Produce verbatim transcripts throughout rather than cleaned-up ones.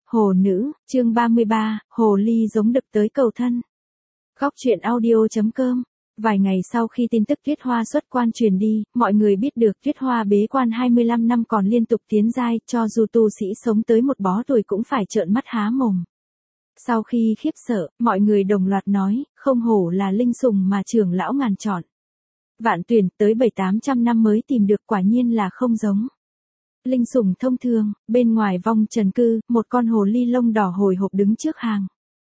Hồ nữ, chương ba mươi ba, hồ ly giống đực tới cầu thân. Góc truyện audio.com. Vài ngày sau khi tin tức Tuyết Hoa xuất quan truyền đi, mọi người biết được Tuyết Hoa bế quan hai mươi lăm năm còn liên tục tiến giai, cho dù tu sĩ sống tới một bó tuổi cũng phải trợn mắt há mồm. Sau khi khiếp sợ, mọi người đồng loạt nói, không hổ là linh sùng mà trưởng lão ngàn chọn. Vạn tuyển tới bảy tám trăm năm mới tìm được, quả nhiên là không giống. Linh sùng thông thường, bên ngoài vong trần cư, một con hồ ly lông đỏ hồi hộp đứng trước hàng.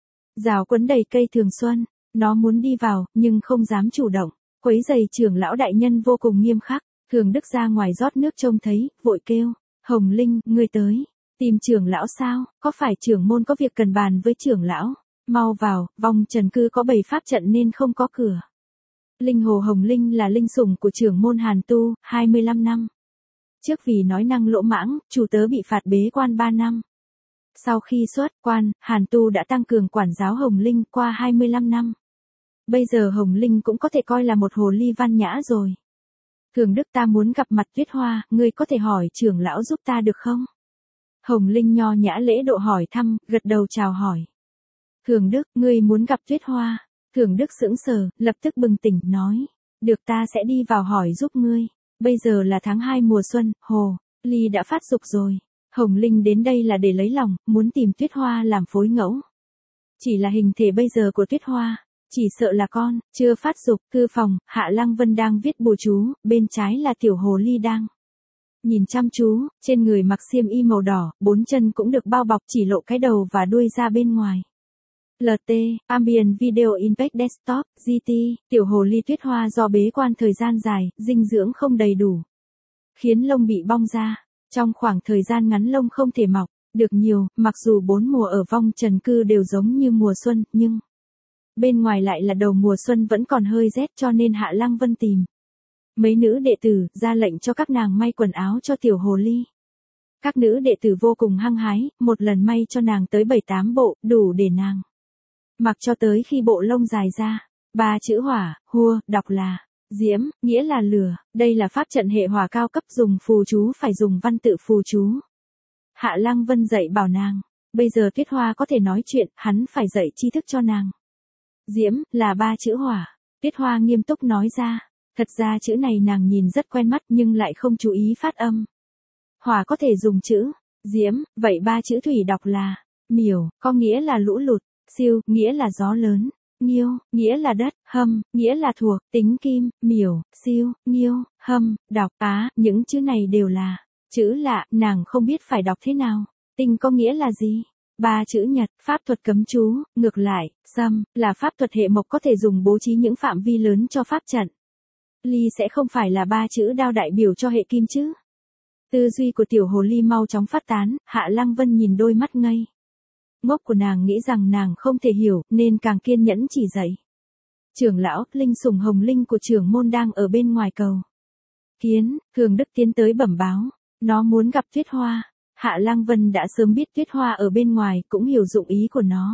Rào quấn đầy cây thường xuân, nó muốn đi vào, nhưng không dám chủ động. Quấy giày trưởng lão đại nhân vô cùng nghiêm khắc. Thường Đức ra ngoài rót nước trông thấy, vội kêu, Hồng Linh, ngươi tới, tìm trưởng lão sao, có phải trưởng môn có việc cần bàn với trưởng lão, mau vào, vong trần cư có bày pháp trận nên không có cửa. Linh hồ Hồng Linh là linh sủng của trưởng môn Hàn Tu, hai mươi lăm năm. Trước vì nói năng lỗ mãng, chủ tớ bị phạt bế quan ba năm. Sau khi xuất quan, Hàn Tu đã tăng cường quản giáo Hồng Linh qua hai mươi lăm năm. Bây giờ Hồng Linh cũng có thể coi là một hồ ly văn nhã rồi. Thường Đức, ta muốn gặp mặt Tuyết Hoa, ngươi có thể hỏi trưởng lão giúp ta được không? Hồng Linh nho nhã lễ độ hỏi thăm, gật đầu chào hỏi. Thường Đức, ngươi muốn gặp Tuyết Hoa. Thường Đức sững sờ, lập tức bừng tỉnh, nói. Được, ta sẽ đi vào hỏi giúp ngươi. Bây giờ là tháng hai mùa xuân, hồ ly đã phát dục rồi. Hồng Linh đến đây là để lấy lòng, muốn tìm Tuyết Hoa làm phối ngẫu. Chỉ là hình thể bây giờ của Tuyết Hoa, chỉ sợ là con, chưa phát dục. Thư phòng, Hạ Lăng Vân đang viết bùa chú, bên trái là tiểu hồ ly đang nhìn chăm chú, trên người mặc xiêm y màu đỏ, bốn chân cũng được bao bọc, chỉ lộ cái đầu và đuôi ra bên ngoài. lờ tê, Ambient Video Impact Desktop, giê tê, tiểu hồ ly Tuyết Hoa do bế quan thời gian dài, dinh dưỡng không đầy đủ, khiến lông bị bong ra. Trong khoảng thời gian ngắn lông không thể mọc được nhiều, mặc dù bốn mùa ở vong trần cư đều giống như mùa xuân, nhưng bên ngoài lại là đầu mùa xuân vẫn còn hơi rét, cho nên Hạ Lăng Vân tìm mấy nữ đệ tử, ra lệnh cho các nàng may quần áo cho tiểu hồ ly. Các nữ đệ tử vô cùng hăng hái, một lần may cho nàng tới bảy tám bộ, đủ để nàng mặc cho tới khi bộ lông dài ra. Ba chữ hỏa, hua, đọc là diễm, nghĩa là lửa. Đây là pháp trận hệ hỏa cao cấp, dùng phù chú phải dùng văn tự phù chú. Hạ Lăng Vân dạy bảo nàng, bây giờ Tuyết Hoa có thể nói chuyện, hắn phải dạy tri thức cho nàng. Diễm, là ba chữ hỏa. Tuyết Hoa nghiêm túc nói ra. Thật ra chữ này nàng nhìn rất quen mắt nhưng lại không chú ý phát âm. Hỏa có thể dùng chữ diễm, vậy ba chữ thủy đọc là miểu, có nghĩa là lũ lụt. Siêu, nghĩa là gió lớn. Nghiêu, nghĩa là đất. Hâm, nghĩa là thuộc, tính kim. Miểu, siêu, nghiêu, hâm, đọc. Á, những chữ này đều là chữ lạ, nàng không biết phải đọc thế nào. Tinh có nghĩa là gì? Ba chữ nhật, pháp thuật cấm chú. Ngược lại, sâm, là pháp thuật hệ mộc, có thể dùng bố trí những phạm vi lớn cho pháp trận. Ly sẽ không phải là ba chữ đao đại biểu cho hệ kim chứ? Tư duy của tiểu hồ ly mau chóng phát tán. Hạ Lăng Vân nhìn đôi mắt ngây ngốc của nàng, nghĩ rằng nàng không thể hiểu, nên càng kiên nhẫn chỉ dạy. Trưởng lão, linh sủng Hồng Linh của trưởng môn đang ở bên ngoài cầu kiến. Thường Đức tiến tới bẩm báo, nó muốn gặp Tuyết Hoa. Hạ Lăng Vân đã sớm biết Tuyết Hoa ở bên ngoài, cũng hiểu dụng ý của nó.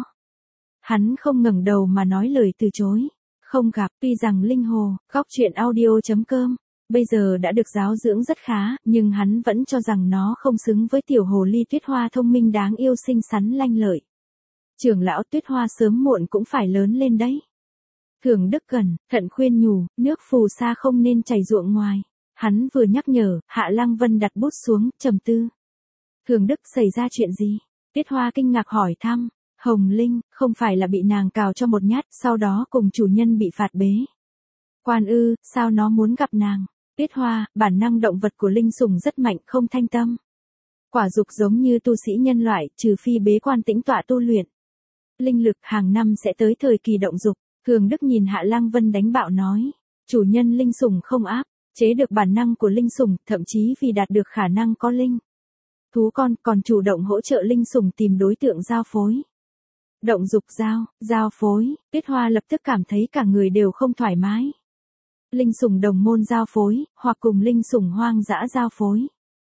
Hắn không ngẩng đầu mà nói lời từ chối. Không gặp. Tuy rằng linh hồ, góc truyện audio.com bây giờ đã được giáo dưỡng rất khá, nhưng hắn vẫn cho rằng nó không xứng với tiểu hồ ly Tuyết Hoa thông minh đáng yêu xinh xắn lanh lợi. Trưởng lão, Tuyết Hoa sớm muộn cũng phải lớn lên đấy. Thường Đức gần, thận khuyên nhủ, nước phù sa không nên chảy ruộng ngoài. Hắn vừa nhắc nhở, Hạ Lăng Vân đặt bút xuống, trầm tư. Thường Đức, xảy ra chuyện gì? Tuyết Hoa kinh ngạc hỏi thăm. Hồng Linh, không phải là bị nàng cào cho một nhát, sau đó cùng chủ nhân bị phạt bế quan ư? Sao nó muốn gặp nàng? Tuyết Hoa, bản năng động vật của linh sủng rất mạnh, không thanh tâm. Quả dục giống như tu sĩ nhân loại, trừ phi bế quan tĩnh tọa tu luyện linh lực, hàng năm sẽ tới thời kỳ động dục. Thường Đức nhìn Hạ Lăng Vân đánh bạo nói, chủ nhân linh sủng không áp chế được bản năng của linh sủng, thậm chí vì đạt được khả năng có linh thú con, còn chủ động hỗ trợ linh sủng tìm đối tượng giao phối. Động dục giao, giao phối. Tuyết Hoa lập tức cảm thấy cả người đều không thoải mái. Linh sủng đồng môn giao phối, hoặc cùng linh sủng hoang dã giao phối.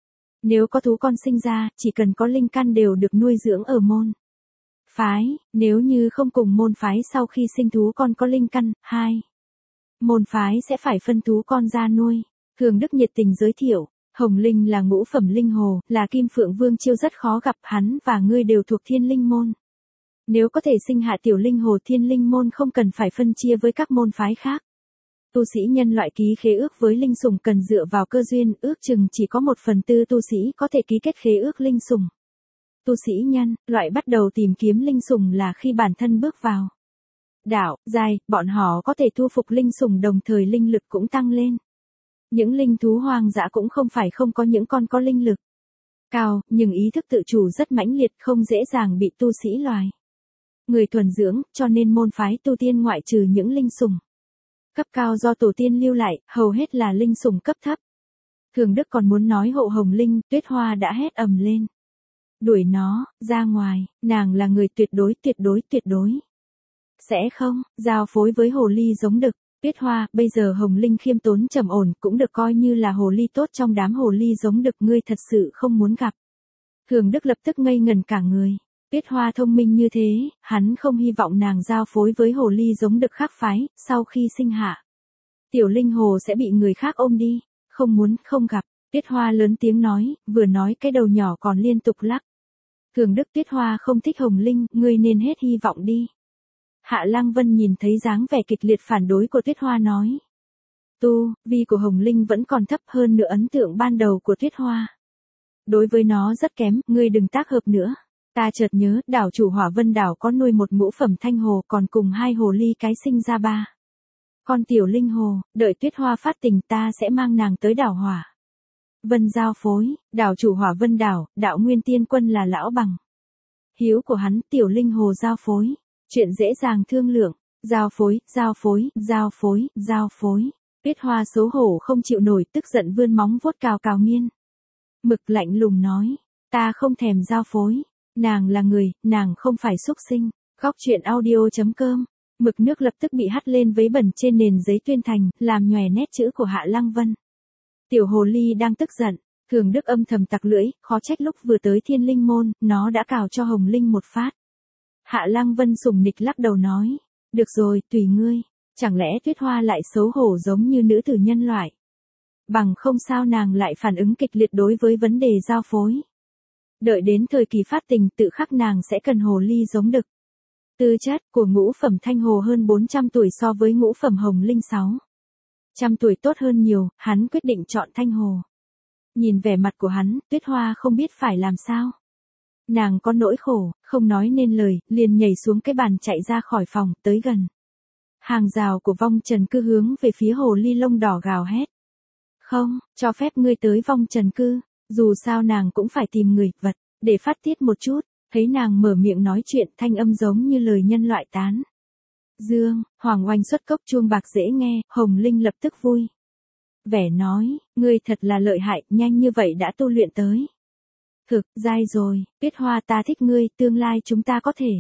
Nếu có thú con sinh ra, chỉ cần có linh căn đều được nuôi dưỡng ở môn phái. Nếu như không cùng môn phái, sau khi sinh thú con có linh căn, hai môn phái sẽ phải phân thú con ra nuôi. Thường Đức nhiệt tình giới thiệu, Hồng Linh là ngũ phẩm linh hồ, là Kim Phượng Vương chiêu rất khó gặp, hắn và ngươi đều thuộc Thiên Linh môn. Nếu có thể sinh hạ tiểu linh hồ Thiên Linh môn không cần phải phân chia với các môn phái khác. Tu sĩ nhân loại ký khế ước với linh sủng cần dựa vào cơ duyên, ước chừng chỉ có một phần tư tu sĩ có thể ký kết khế ước linh sủng. Tu sĩ nhân loại bắt đầu tìm kiếm linh sủng là khi bản thân bước vào đạo giai, bọn họ có thể thu phục linh sủng đồng thời linh lực cũng tăng lên. Những linh thú hoang dã cũng không phải không có những con có linh lực cao, nhưng ý thức tự chủ rất mãnh liệt, không dễ dàng bị tu sĩ loài người thuần dưỡng, cho nên môn phái tu tiên ngoại trừ những linh sủng cấp cao do tổ tiên lưu lại, hầu hết là linh sủng cấp thấp. Thường Đức còn muốn nói hộ Hồng Linh, Tuyết Hoa đã hét ầm lên. Đuổi nó ra ngoài, nàng là người tuyệt đối tuyệt đối tuyệt đối. Sẽ không, giao phối với hồ ly giống đực. Tuyết Hoa, bây giờ Hồng Linh khiêm tốn trầm ổn, cũng được coi như là hồ ly tốt trong đám hồ ly giống đực, ngươi thật sự không muốn gặp. Thường Đức lập tức ngây ngần cả người. Tuyết Hoa thông minh như thế, hắn không hy vọng nàng giao phối với hồ ly giống đực khác phái, sau khi sinh hạ. Tiểu linh hồ sẽ bị người khác ôm đi, không muốn, không gặp. Tuyết Hoa lớn tiếng nói, vừa nói cái đầu nhỏ còn liên tục lắc. Thường Đức, Tuyết Hoa không thích Hồng Linh, ngươi nên hết hy vọng đi. Hạ Lăng Vân nhìn thấy dáng vẻ kịch liệt phản đối của Tuyết Hoa nói. Tu, vi của Hồng Linh vẫn còn thấp hơn nữa ấn tượng ban đầu của Tuyết Hoa. Đối với nó rất kém, ngươi đừng tác hợp nữa. Ta chợt nhớ, đảo chủ Hỏa Vân đảo có nuôi một ngũ phẩm thanh hồ còn cùng hai hồ ly cái sinh ra ba con tiểu linh hồ, đợi Tuyết Hoa phát tình ta sẽ mang nàng tới đảo Hỏa Vân giao phối. Đảo chủ Hỏa Vân đảo, đạo Nguyên Tiên Quân là lão bằng hiếu của hắn, tiểu linh hồ giao phối. Chuyện dễ dàng thương lượng, giao phối, giao phối, giao phối, giao phối. Tuyết Hoa xấu hổ không chịu nổi, tức giận vươn móng vuốt cào cào Nghiên Mực lạnh lùng nói, ta không thèm giao phối, nàng là người, nàng không phải súc sinh. Góc truyện audio.com, mực nước lập tức bị hắt lên vấy bẩn trên nền giấy tuyên thành, làm nhòe nét chữ của Hạ Lăng Vân. Tiểu hồ ly đang tức giận, Thường Đức âm thầm tặc lưỡi, khó trách lúc vừa tới Thiên Linh môn, nó đã cào cho Hồng Linh một phát. Hạ Lăng Vân sủng nịch lắc đầu nói, được rồi, tùy ngươi, chẳng lẽ Tuyết Hoa lại xấu hổ giống như nữ tử nhân loại. Bằng không sao nàng lại phản ứng kịch liệt đối với vấn đề giao phối. Đợi đến thời kỳ phát tình tự khắc nàng sẽ cần hồ ly giống đực. Tư chất của ngũ phẩm thanh hồ hơn bốn trăm tuổi so với ngũ phẩm Hồng Linh sáu trăm tuổi tốt hơn nhiều, hắn quyết định chọn thanh hồ. Nhìn vẻ mặt của hắn, Tuyết Hoa không biết phải làm sao. Nàng có nỗi khổ, không nói nên lời, liền nhảy xuống cái bàn chạy ra khỏi phòng, tới gần hàng rào của vong trần cư hướng về phía hồ ly lông đỏ gào hét. Không, cho phép ngươi tới vong trần cư, dù sao nàng cũng phải tìm người, vật, để phát tiết một chút. Thấy nàng mở miệng nói chuyện, thanh âm giống như lời nhân loại tán dương. Hoàng Oanh xuất cốc chuông bạc dễ nghe, Hồng Linh lập tức vui vẻ nói, ngươi thật là lợi hại, nhanh như vậy đã tu luyện tới thực giai rồi. Tuyết Hoa, ta thích ngươi, tương lai chúng ta có thể.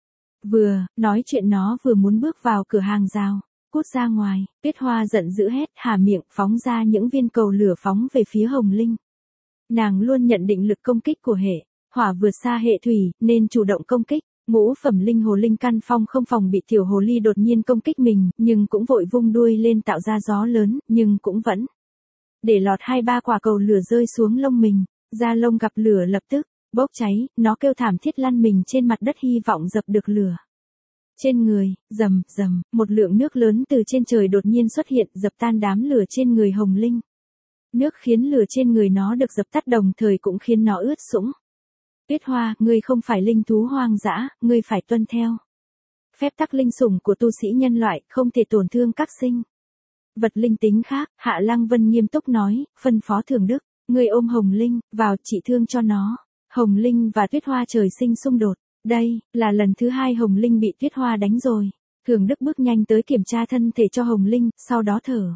Vừa nói chuyện nó vừa muốn bước vào cửa hàng rào, cút ra ngoài. Tuyết Hoa giận dữ hét, há miệng phóng ra những viên cầu lửa phóng về phía Hồng Linh. Nàng luôn nhận định lực công kích của hệ hỏa vượt xa hệ thủy, nên chủ động công kích. Ngũ phẩm linh hồ linh căn phong không phòng bị tiểu hồ ly đột nhiên công kích mình, nhưng cũng vội vung đuôi lên tạo ra gió lớn, nhưng cũng vẫn để lọt hai ba quả cầu lửa rơi xuống lông mình. Da lông gặp lửa lập tức bốc cháy, nó kêu thảm thiết lăn mình trên mặt đất hy vọng dập được lửa. Trên người, rầm rầm, một lượng nước lớn từ trên trời đột nhiên xuất hiện, dập tan đám lửa trên người Hồng Linh. Nước khiến lửa trên người nó được dập tắt đồng thời cũng khiến nó ướt sũng. Tuyết Hoa, ngươi không phải linh thú hoang dã, ngươi phải tuân theo phép tắc linh sủng của tu sĩ nhân loại, không thể tổn thương các sinh vật linh tính khác. Hạ Lăng Vân nghiêm túc nói, phân phó Thường Đức, ngươi ôm Hồng Linh vào trị thương cho nó. Hồng Linh và Tuyết Hoa trời sinh xung đột, đây là lần thứ hai Hồng Linh bị Tuyết Hoa đánh rồi. Thường Đức bước nhanh tới kiểm tra thân thể cho Hồng Linh, sau đó thở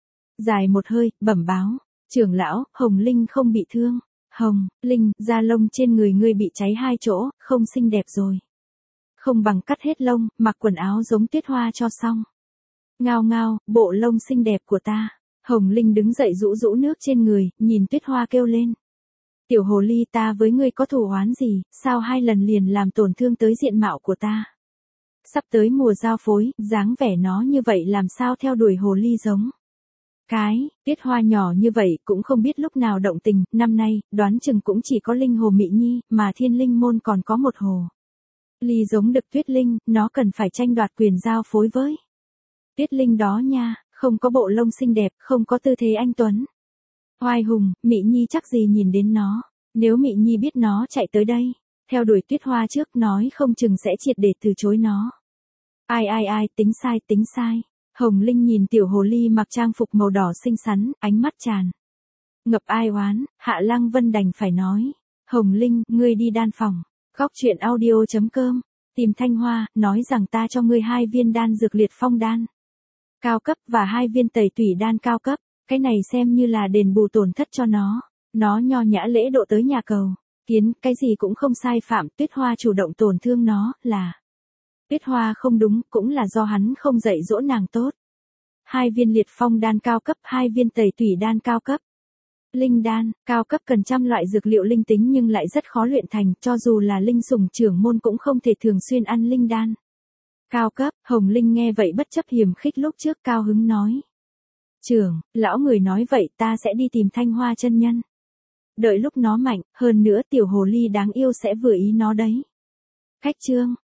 dài một hơi, bẩm báo, trưởng lão, Hồng Linh không bị thương. Hồng Linh, da lông trên người ngươi bị cháy hai chỗ, không xinh đẹp rồi. Không bằng cắt hết lông, mặc quần áo giống Tuyết Hoa cho xong. Ngao ngao, bộ lông xinh đẹp của ta. Hồng Linh đứng dậy rũ rũ nước trên người, nhìn Tuyết Hoa kêu lên. Tiểu hồ ly, ta với ngươi có thù oán gì, sao hai lần liền làm tổn thương tới diện mạo của ta. Sắp tới mùa giao phối, dáng vẻ nó như vậy làm sao theo đuổi hồ ly giống. Cái, Tuyết Hoa nhỏ như vậy cũng không biết lúc nào động tình, năm nay, đoán chừng cũng chỉ có linh hồ Mị Nhi, mà thiên linh môn còn có một hồ ly giống được Tuyết Linh, nó cần phải tranh đoạt quyền giao phối với Tuyết Linh đó nha, không có bộ lông xinh đẹp, không có tư thế anh tuấn. Oai hùng, Mị Nhi chắc gì nhìn đến nó, nếu Mị Nhi biết nó chạy tới đây, theo đuổi Tuyết Hoa trước nói không chừng sẽ triệt để từ chối nó. Ai ai ai, tính sai, tính sai. Hồng Linh nhìn tiểu hồ ly mặc trang phục màu đỏ xinh xắn, ánh mắt tràn ngập ai oán, Hạ Lăng Vân đành phải nói. Hồng Linh, ngươi đi đan phòng. Góc truyện audio chấm com. Tìm Thanh Hoa, nói rằng ta cho ngươi hai viên đan dược liệt phong đan cao cấp và hai viên tẩy tủy đan cao cấp. Cái này xem như là đền bù tổn thất cho nó. Nó nho nhã lễ độ tới nhà cầu kiến, cái gì cũng không sai phạm. Tuyết Hoa chủ động tổn thương nó, là Tuyết Hoa không đúng, cũng là do hắn không dạy dỗ nàng tốt. Hai viên liệt phong đan cao cấp, hai viên tẩy tủy đan cao cấp. Linh đan, cao cấp cần trăm loại dược liệu linh tính nhưng lại rất khó luyện thành, cho dù là linh sủng trưởng môn cũng không thể thường xuyên ăn linh đan. Cao cấp, Hồng Linh nghe vậy bất chấp hiềm khích lúc trước cao hứng nói. Trưởng, lão người nói vậy ta sẽ đi tìm Thanh Hoa chân nhân. Đợi lúc nó mạnh, hơn nữa tiểu hồ ly đáng yêu sẽ vừa ý nó đấy. Khách chương.